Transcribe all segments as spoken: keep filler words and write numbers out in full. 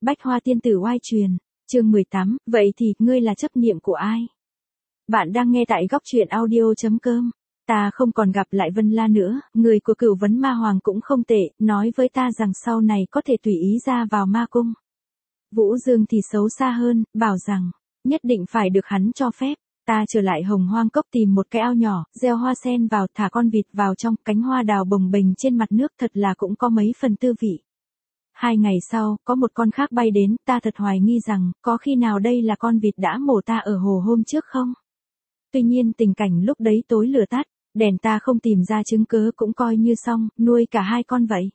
Bách Hoa Tiên Tử oai truyền, chương mười tám, vậy thì, ngươi là chấp niệm của ai? Bạn đang nghe tại góc truyện audio.com. Ta không còn gặp lại Vân La nữa, người của Cửu Vấn Ma Hoàng cũng không tệ, nói với ta rằng sau này có thể tùy ý ra vào ma cung. Vũ Dương thì xấu xa hơn, bảo rằng, nhất định phải được hắn cho phép. Ta trở lại Hồng Hoang Cốc tìm một cái ao nhỏ, gieo hoa sen vào, thả con vịt vào trong, cánh hoa đào bồng bềnh trên mặt nước, thật là cũng có mấy phần tư vị. Hai ngày sau, có một con khác bay đến, ta thật hoài nghi rằng, có khi nào đây là con vịt đã mổ ta ở hồ hôm trước không? Tuy nhiên tình cảnh lúc đấy tối lửa tắt, đèn ta không tìm ra chứng cớ cũng coi như xong, nuôi cả hai con vậy.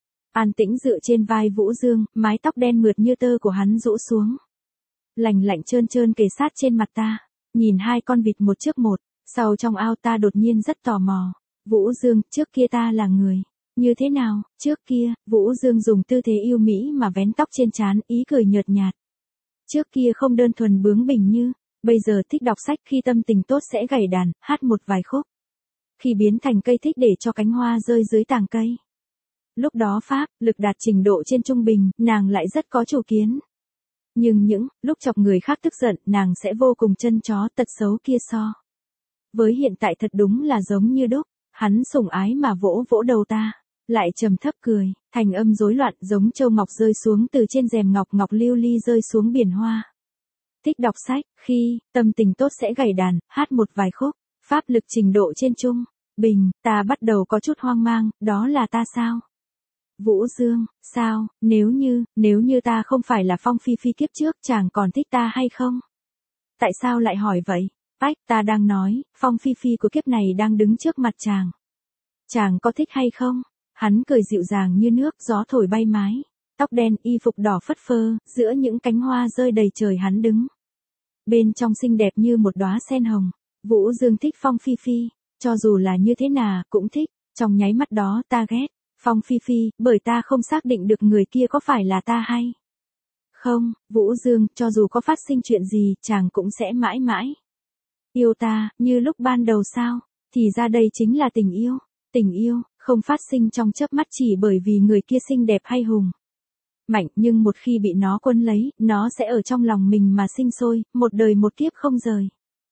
An tĩnh dựa trên vai Vũ Dương, mái tóc đen mượt như tơ của hắn rũ xuống. Lành lạnh trơn trơn kề sát trên mặt ta, nhìn hai con vịt một trước một, sau trong ao ta đột nhiên rất tò mò. Vũ Dương, trước kia ta là người. Như thế nào, trước kia, Vũ Dương dùng tư thế yêu mỹ mà vén tóc trên trán, ý cười nhợt nhạt. Trước kia không đơn thuần bướng bỉnh như, bây giờ thích đọc sách, khi tâm tình tốt sẽ gảy đàn, hát một vài khúc. Khi biến thành cây thích để cho cánh hoa rơi dưới tàng cây. Lúc đó pháp, lực đạt trình độ trên trung bình, nàng lại rất có chủ kiến. Nhưng những, lúc chọc người khác tức giận, nàng sẽ vô cùng chân chó, tật xấu kia so. Với hiện tại thật đúng là giống như đúc, hắn sủng ái mà vỗ vỗ đầu ta. Lại trầm thấp cười, thành âm rối loạn giống châu ngọc rơi xuống từ trên rèm ngọc, ngọc lưu ly rơi xuống biển hoa. Thích đọc sách, khi tâm tình tốt sẽ gảy đàn, hát một vài khúc, pháp lực trình độ trên trung bình, ta bắt đầu có chút hoang mang, đó là ta sao? Vũ Dương, sao, nếu như, nếu như ta không phải là Phong Phi Phi kiếp trước, chàng còn thích ta hay không? Tại sao lại hỏi vậy? Ách, ta đang nói, Phong Phi Phi của kiếp này đang đứng trước mặt chàng. Chàng có thích hay không? Hắn cười dịu dàng như nước, gió thổi bay mái. Tóc đen, y phục đỏ phất phơ, giữa những cánh hoa rơi đầy trời hắn đứng. Bên trong xinh đẹp như một đóa sen hồng. Vũ Dương thích Phong Phi Phi, cho dù là như thế nào, cũng thích. Trong nháy mắt đó ta ghét Phong Phi Phi, bởi ta không xác định được người kia có phải là ta hay không. Vũ Dương, cho dù có phát sinh chuyện gì, chàng cũng sẽ mãi mãi yêu ta, như lúc ban đầu sao? Thì ra đây chính là tình yêu. Tình yêu, không phát sinh trong chớp mắt chỉ bởi vì người kia xinh đẹp hay hùng mạnh, nhưng một khi bị nó quân lấy, nó sẽ ở trong lòng mình mà sinh sôi, một đời một kiếp không rời.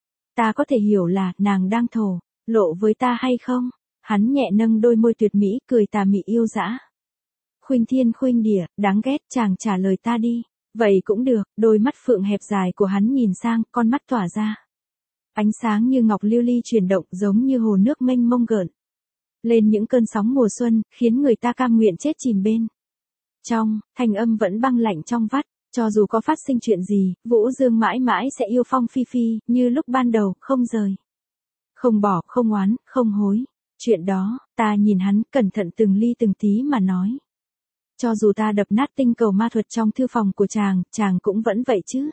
Ta có thể hiểu là, nàng đang thổ lộ với ta hay không? Hắn nhẹ nâng đôi môi tuyệt mỹ, cười tà mị yêu dã. Khuynh thiên khuynh địa, đáng ghét, chàng trả lời ta đi. Vậy cũng được, đôi mắt phượng hẹp dài của hắn nhìn sang, con mắt tỏa ra. Ánh sáng như ngọc lưu ly chuyển động, giống như hồ nước mênh mông gợn lên những cơn sóng mùa xuân, khiến người ta cam nguyện chết chìm bên trong. Thanh âm vẫn băng lạnh trong vắt, cho dù có phát sinh chuyện gì, Vũ Dương mãi mãi sẽ yêu Phong Phi Phi, như lúc ban đầu, không rời. Không bỏ, không oán, không hối. Chuyện đó, ta nhìn hắn, cẩn thận từng ly từng tí mà nói. Cho dù ta đập nát tinh cầu ma thuật trong thư phòng của chàng, chàng cũng vẫn vậy chứ.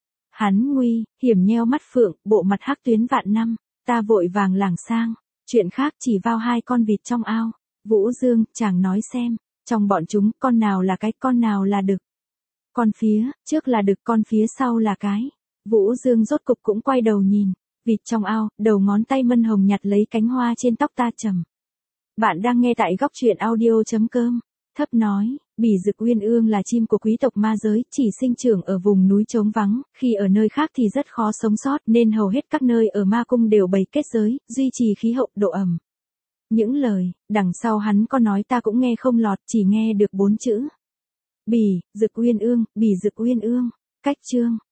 Hắn nguy, hiểm nheo mắt phượng, bộ mặt hắc tuyến vạn năm, ta vội vàng lảng sang. Chuyện khác chỉ vào hai con vịt trong ao. Vũ Dương, chàng nói xem, trong bọn chúng, con nào là cái, con nào là đực? Con phía, trước là đực, con phía sau là cái. Vũ Dương rốt cục cũng quay đầu nhìn. Vịt trong ao, đầu ngón tay mân hồng nhặt lấy cánh hoa trên tóc ta trầm. Bạn đang nghe tại góc truyện audio.com. Thấp nói, bỉ dực uyên ương là chim của quý tộc ma giới, chỉ sinh trưởng ở vùng núi trống vắng, khi ở nơi khác thì rất khó sống sót, nên hầu hết các nơi ở ma cung đều bày kết giới, duy trì khí hậu, độ ẩm. Những lời, đằng sau hắn có nói ta cũng nghe không lọt, chỉ nghe được bốn chữ. Bỉ, dực uyên ương, bỉ dực uyên ương, cách chương.